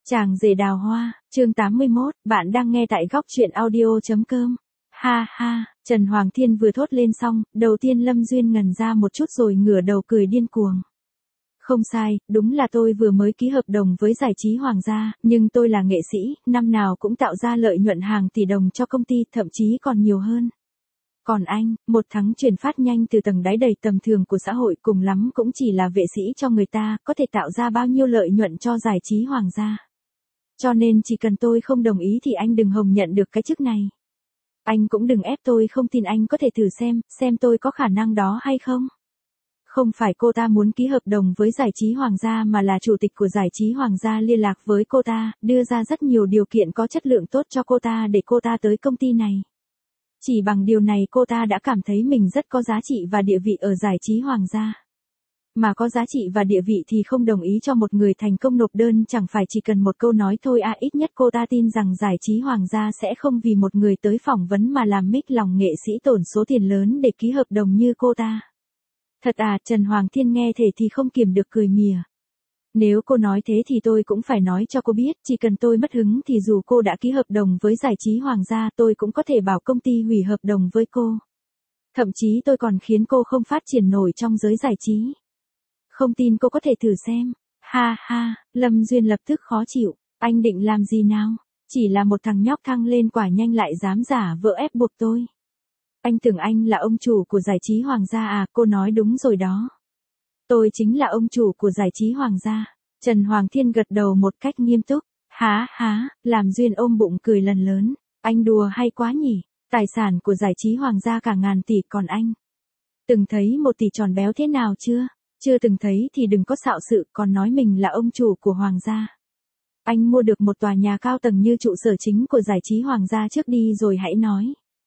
Chàng rể đào hoa, chương 81, bạn đang nghe tại góc truyện audio.com. Ha ha, Trần Hoàng Thiên vừa thốt lên xong, đầu tiên Lâm Duyên ngẩn ra một chút rồi ngửa đầu cười điên cuồng. Không sai, đúng là tôi vừa mới ký hợp đồng với giải trí Hoàng gia, nhưng tôi là nghệ sĩ, năm nào cũng tạo ra lợi nhuận hàng tỷ đồng cho công ty, thậm chí còn nhiều hơn. Còn anh, một tháng chuyển phát nhanh từ tầng đáy đầy tầm thường của xã hội, cùng lắm cũng chỉ là vệ sĩ cho người ta, có thể tạo ra bao nhiêu lợi nhuận cho giải trí Hoàng gia. Cho nên chỉ cần tôi không đồng ý thì anh đừng hòng nhận được cái chức này. Anh cũng đừng ép tôi, không tin anh có thể thử xem tôi có khả năng đó hay không. Không phải cô ta muốn ký hợp đồng với giải trí Hoàng gia mà là chủ tịch của giải trí Hoàng gia liên lạc với cô ta, đưa ra rất nhiều điều kiện có chất lượng tốt cho cô ta để cô ta tới công ty này. Chỉ bằng điều này cô ta đã cảm thấy mình rất có giá trị và địa vị ở giải trí Hoàng gia. Mà có giá trị và địa vị thì không đồng ý cho một người thành công nộp đơn, chẳng phải chỉ cần một câu nói thôi à. Ít nhất cô ta tin rằng giải trí Hoàng gia sẽ không vì một người tới phỏng vấn mà làm mích lòng nghệ sĩ tổn số tiền lớn để ký hợp đồng như cô ta. Thật à? Trần Hoàng Thiên nghe thế thì không kiềm được cười mỉa. Nếu cô nói thế thì tôi cũng phải nói cho cô biết, chỉ cần tôi mất hứng thì dù cô đã ký hợp đồng với giải trí Hoàng gia tôi cũng có thể bảo công ty hủy hợp đồng với cô. Thậm chí tôi còn khiến cô không phát triển nổi trong giới giải trí. Không tin cô có thể thử xem. Ha ha, Lâm Duyên lập tức khó chịu. Anh định làm gì nào? Chỉ là một thằng nhóc thăng lên quả nhanh lại dám giả vờ ép buộc tôi. Anh tưởng anh là ông chủ của giải trí Hoàng gia à? Cô nói đúng rồi đó. Tôi chính là ông chủ của giải trí Hoàng gia. Trần Hoàng Thiên gật đầu một cách nghiêm túc. Há, làm Duyên ôm bụng cười lần lớn. Anh đùa hay quá nhỉ? Tài sản của giải trí Hoàng gia cả ngàn tỷ, còn anh từng thấy 1 tỷ tròn béo thế nào chưa? Chưa từng thấy thì đừng có xạo sự, còn nói mình là ông chủ của Hoàng gia. Anh mua được một tòa nhà cao tầng như trụ sở chính của giải trí Hoàng gia trước đi rồi hãy nói.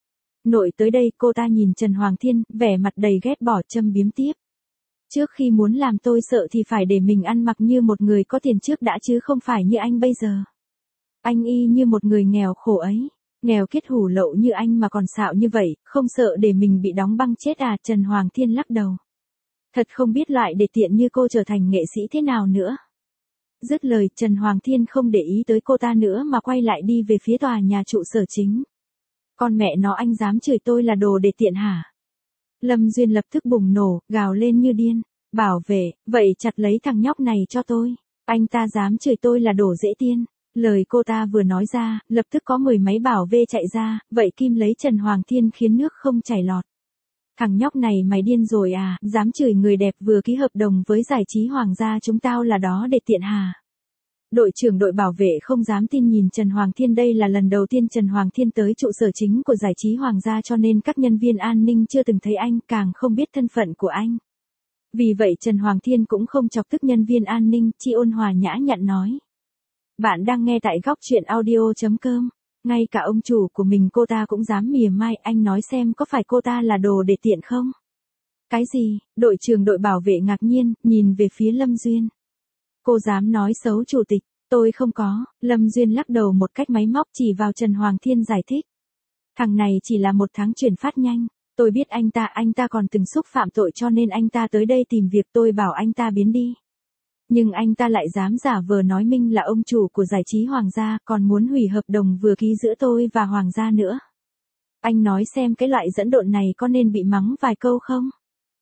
Nội tới đây, cô ta nhìn Trần Hoàng Thiên, vẻ mặt đầy ghét bỏ, châm biếm tiếp. Trước khi muốn làm tôi sợ thì phải để mình ăn mặc như một người có tiền trước đã chứ không phải như anh bây giờ. Anh y như một người nghèo khổ ấy. Nghèo kiết hủ lậu như anh mà còn xạo như vậy, không sợ để mình bị đóng băng chết à? Trần Hoàng Thiên lắc đầu. Thật không biết loại để tiện như cô trở thành nghệ sĩ thế nào nữa. Dứt lời, Trần Hoàng Thiên không để ý tới cô ta nữa mà quay lại đi về phía tòa nhà trụ sở chính. Con mẹ nó, anh dám chửi tôi là đồ để tiện hả? Lâm Duyên lập tức bùng nổ, gào lên như điên. Bảo vệ, vậy chặt lấy thằng nhóc này cho tôi. Anh ta dám chửi tôi là đồ dễ tiên. Lời cô ta vừa nói ra, lập tức có 10 máy bảo vệ chạy ra, vậy kim lấy Trần Hoàng Thiên khiến nước không chảy lọt. Thằng nhóc này mày điên rồi à? Dám chửi người đẹp vừa ký hợp đồng với giải trí Hoàng gia chúng tao là đó để tiện hả? Đội trưởng đội bảo vệ không dám tin nhìn Trần Hoàng Thiên. Đây là lần đầu tiên Trần Hoàng Thiên tới trụ sở chính của giải trí Hoàng gia, cho nên các nhân viên an ninh chưa từng thấy anh, càng không biết thân phận của anh. Vì vậy Trần Hoàng Thiên cũng không chọc tức nhân viên an ninh, chỉ ôn hòa nhã nhặn nói. Bạn đang nghe tại góc truyện audio.com. Ngay cả ông chủ của mình cô ta cũng dám mỉa mai, anh nói xem có phải cô ta là đồ để tiện không? Cái gì? Đội trưởng đội bảo vệ ngạc nhiên, nhìn về phía Lâm Duyên. Cô dám nói xấu chủ tịch? Tôi không có. Lâm Duyên lắc đầu một cách máy móc, chỉ vào Trần Hoàng Thiên giải thích. Thằng này chỉ là một tháng chuyển phát nhanh. Tôi biết anh ta còn từng xúc phạm tội cho nên anh ta tới đây tìm việc, tôi bảo anh ta biến đi. Nhưng anh ta lại dám giả vờ nói mình là ông chủ của giải trí Hoàng gia, còn muốn hủy hợp đồng vừa ký giữa tôi và Hoàng gia nữa. Anh nói xem cái loại dẫn độn này có nên bị mắng vài câu không?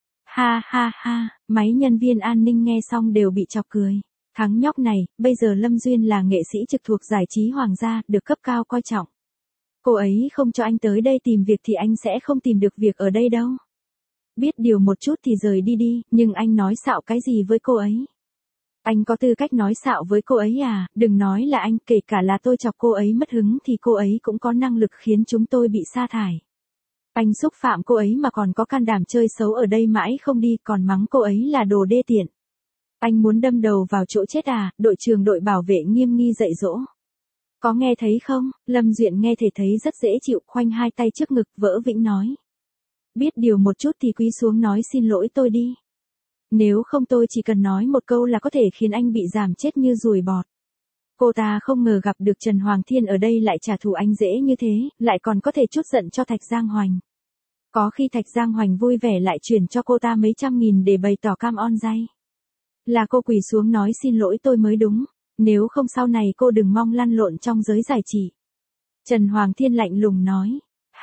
Ha, mấy nhân viên an ninh nghe xong đều bị chọc cười. Thằng nhóc này, bây giờ Lâm Duyên là nghệ sĩ trực thuộc giải trí Hoàng gia, được cấp cao coi trọng. Cô ấy không cho anh tới đây tìm việc thì anh sẽ không tìm được việc ở đây đâu. Biết điều một chút thì rời đi đi, nhưng anh nói xạo cái gì với cô ấy? Anh có tư cách nói xạo với cô ấy à? Đừng nói là anh, kể cả là tôi chọc cô ấy mất hứng thì cô ấy cũng có năng lực khiến chúng tôi bị sa thải. Anh xúc phạm cô ấy mà còn có can đảm chơi xấu ở đây mãi không đi, còn mắng cô ấy là đồ đê tiện. Anh muốn đâm đầu vào chỗ chết à? Đội trưởng đội bảo vệ nghiêm nghi dạy dỗ. Có nghe thấy không? Lâm Duyện nghe thấy rất dễ chịu, khoanh hai tay trước ngực, vỡ vĩnh nói. Biết điều một chút thì quý xuống nói xin lỗi tôi đi. Nếu không tôi chỉ cần nói một câu là có thể khiến anh bị giảm chết như ruồi bọt. Cô ta không ngờ gặp được Trần Hoàng Thiên ở đây lại trả thù anh dễ như thế, lại còn có thể trút giận cho Thạch Giang Hoành. Có khi Thạch Giang Hoành vui vẻ lại chuyển cho cô ta mấy trăm nghìn để bày tỏ cam on day. Là cô quỳ xuống nói xin lỗi tôi mới đúng. Nếu không sau này cô đừng mong lăn lộn trong giới giải trí. Trần Hoàng Thiên lạnh lùng nói.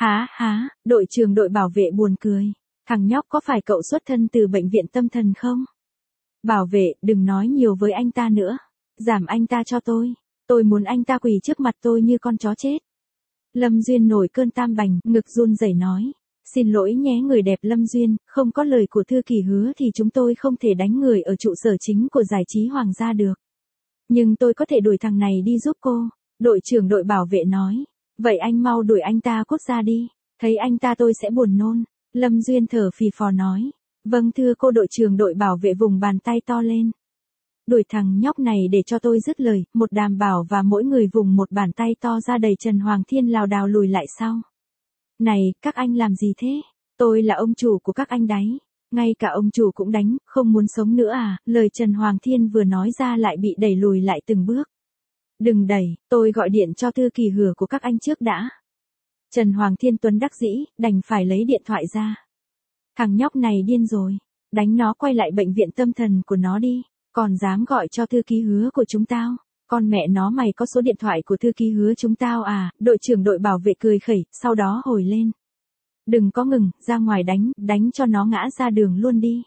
Há, đội trưởng đội bảo vệ buồn cười. Thằng nhóc có phải cậu xuất thân từ bệnh viện tâm thần không? Bảo vệ, đừng nói nhiều với anh ta nữa. Giảm anh ta cho tôi. Tôi muốn anh ta quỳ trước mặt tôi như con chó chết. Lâm Duyên nổi cơn tam bành, ngực run rẩy nói. Xin lỗi nhé người đẹp Lâm Duyên, không có lời của thư ký hứa thì chúng tôi không thể đánh người ở trụ sở chính của giải trí hoàng gia được. Nhưng tôi có thể đuổi thằng này đi giúp cô. Đội trưởng đội bảo vệ nói. Vậy anh mau đuổi anh ta cút ra đi. Thấy anh ta tôi sẽ buồn nôn. Lâm Duyên thở phì phò nói. Vâng thưa cô đội trưởng đội bảo vệ vùng bàn tay to lên. Đuổi thằng nhóc này để cho tôi dứt lời, một đảm bảo và mỗi người vùng một bàn tay to ra đầy. Trần Hoàng Thiên lảo đảo lùi lại sau. Này, các anh làm gì thế? Tôi là ông chủ của các anh đấy. Ngay cả ông chủ cũng đánh, không muốn sống nữa à? Lời Trần Hoàng Thiên vừa nói ra lại bị đẩy lùi lại từng bước. Đừng đẩy, tôi gọi điện cho thư kỳ hứa của các anh trước đã. Trần Hoàng Thiên Tuấn đắc dĩ, đành phải lấy điện thoại ra. Thằng nhóc này điên rồi, đánh nó quay lại bệnh viện tâm thần của nó đi, còn dám gọi cho thư ký hứa của chúng tao. Con mẹ nó mày có số điện thoại của thư ký hứa chúng tao à? Đội trưởng đội bảo vệ cười khẩy, sau đó hồi lên. Đừng có ngừng, ra ngoài đánh cho nó ngã ra đường luôn đi.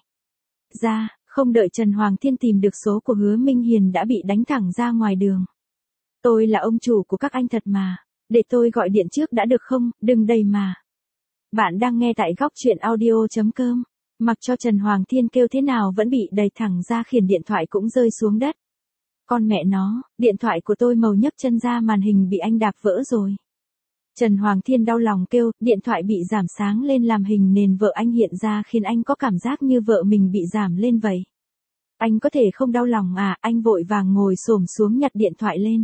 Ra, không đợi Trần Hoàng Thiên tìm được số của Hứa Minh Hiền đã bị đánh thẳng ra ngoài đường. Tôi là ông chủ của các anh thật mà, để tôi gọi điện trước đã được không, đừng đầy mà. Bạn đang nghe tại góc truyện audio.com, mặc cho Trần Hoàng Thiên kêu thế nào vẫn bị đẩy thẳng ra khiến điện thoại cũng rơi xuống đất. Con mẹ nó, điện thoại của tôi màu nhấc chân ra màn hình bị anh đạp vỡ rồi. Trần Hoàng Thiên đau lòng kêu, điện thoại bị giảm sáng lên làm hình nền vợ anh hiện ra khiến anh có cảm giác như vợ mình bị giảm lên vậy. Anh có thể không đau lòng à? Anh vội vàng ngồi xổm xuống nhặt điện thoại lên.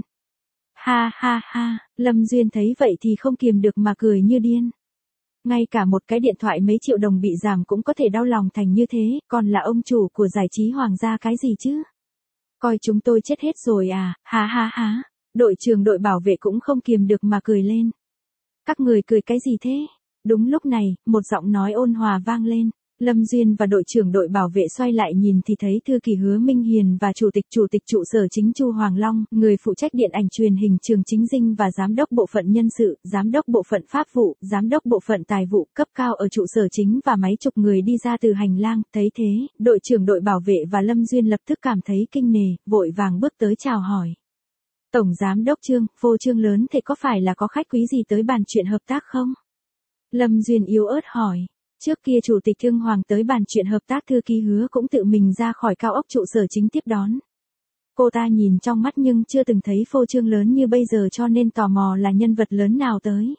Ha, Lâm Duyên thấy vậy thì không kiềm được mà cười như điên. Ngay cả một cái điện thoại mấy triệu đồng bị giảm cũng có thể đau lòng thành như thế, còn là ông chủ của giải trí hoàng gia cái gì chứ? Coi chúng tôi chết hết rồi à? Ha. Đội trưởng đội bảo vệ cũng không kiềm được mà cười lên. Các người cười cái gì thế? Đúng lúc này, một giọng nói ôn hòa vang lên. Lâm Duyên và đội trưởng đội bảo vệ xoay lại nhìn thì thấy thư ký Hứa Minh Hiền và chủ tịch trụ sở chính Chu Hoàng Long, người phụ trách điện ảnh truyền hình Trường Chính Dinh và giám đốc bộ phận nhân sự, giám đốc bộ phận pháp vụ, giám đốc bộ phận tài vụ cấp cao ở trụ sở chính và mấy chục người đi ra từ hành lang. Thấy thế, đội trưởng đội bảo vệ và Lâm Duyên lập tức cảm thấy kinh nể, vội vàng bước tới chào hỏi. Tổng giám đốc Trương, vô Trương lớn thế có phải là có khách quý gì tới bàn chuyện hợp tác không? Lâm Duyên yếu ớt hỏi. Trước kia chủ tịch Thương Hoàng tới bàn chuyện hợp tác thư ký Hứa cũng tự mình ra khỏi cao ốc trụ sở chính tiếp đón. Cô ta nhìn trong mắt nhưng chưa từng thấy phô trương lớn như bây giờ cho nên tò mò là nhân vật lớn nào tới.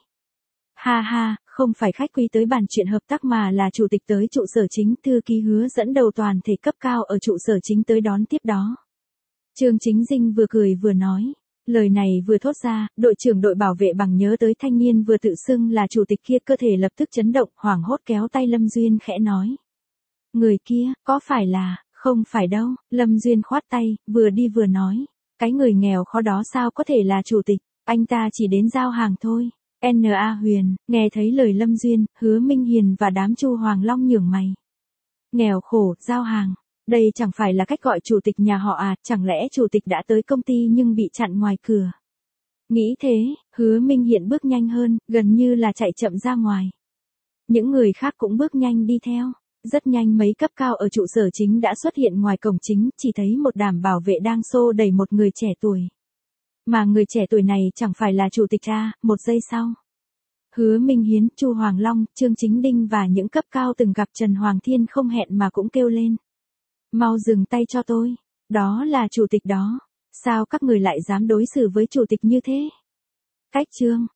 Ha, không phải khách quý tới bàn chuyện hợp tác mà là chủ tịch tới trụ sở chính. Thư ký Hứa dẫn đầu toàn thể cấp cao ở trụ sở chính tới đón tiếp đó. Trường Chính Dinh vừa cười vừa nói. Lời này vừa thốt ra, đội trưởng đội bảo vệ bằng nhớ tới thanh niên vừa tự xưng là chủ tịch kia, cơ thể lập tức chấn động, hoảng hốt kéo tay Lâm Duyên khẽ nói. Người kia, có phải là, không phải đâu, Lâm Duyên khoát tay, vừa đi vừa nói. Cái người nghèo khó đó sao có thể là chủ tịch, anh ta chỉ đến giao hàng thôi. N.A. Huyền, nghe thấy lời Lâm Duyên, Hứa Minh Hiền và đám Chu Hoàng Long nhướng mày. Nghèo khổ, giao hàng. Đây chẳng phải là cách gọi chủ tịch nhà họ à? Chẳng lẽ chủ tịch đã tới công ty nhưng bị chặn ngoài cửa? Nghĩ thế, Hứa Minh Hiền bước nhanh hơn, gần như là chạy chậm ra ngoài. Những người khác cũng bước nhanh đi theo. Rất nhanh mấy cấp cao ở trụ sở chính đã xuất hiện ngoài cổng chính, chỉ thấy một đám bảo vệ đang xô đẩy một người trẻ tuổi. Mà người trẻ tuổi này chẳng phải là chủ tịch à? Một giây sau, Hứa Minh Hiến, Chu Hoàng Long, Trương Chính Đinh và những cấp cao từng gặp Trần Hoàng Thiên không hẹn mà cũng kêu lên. Mau dừng tay cho tôi, đó là chủ tịch đó, sao các người lại dám đối xử với chủ tịch như thế? Cách trương,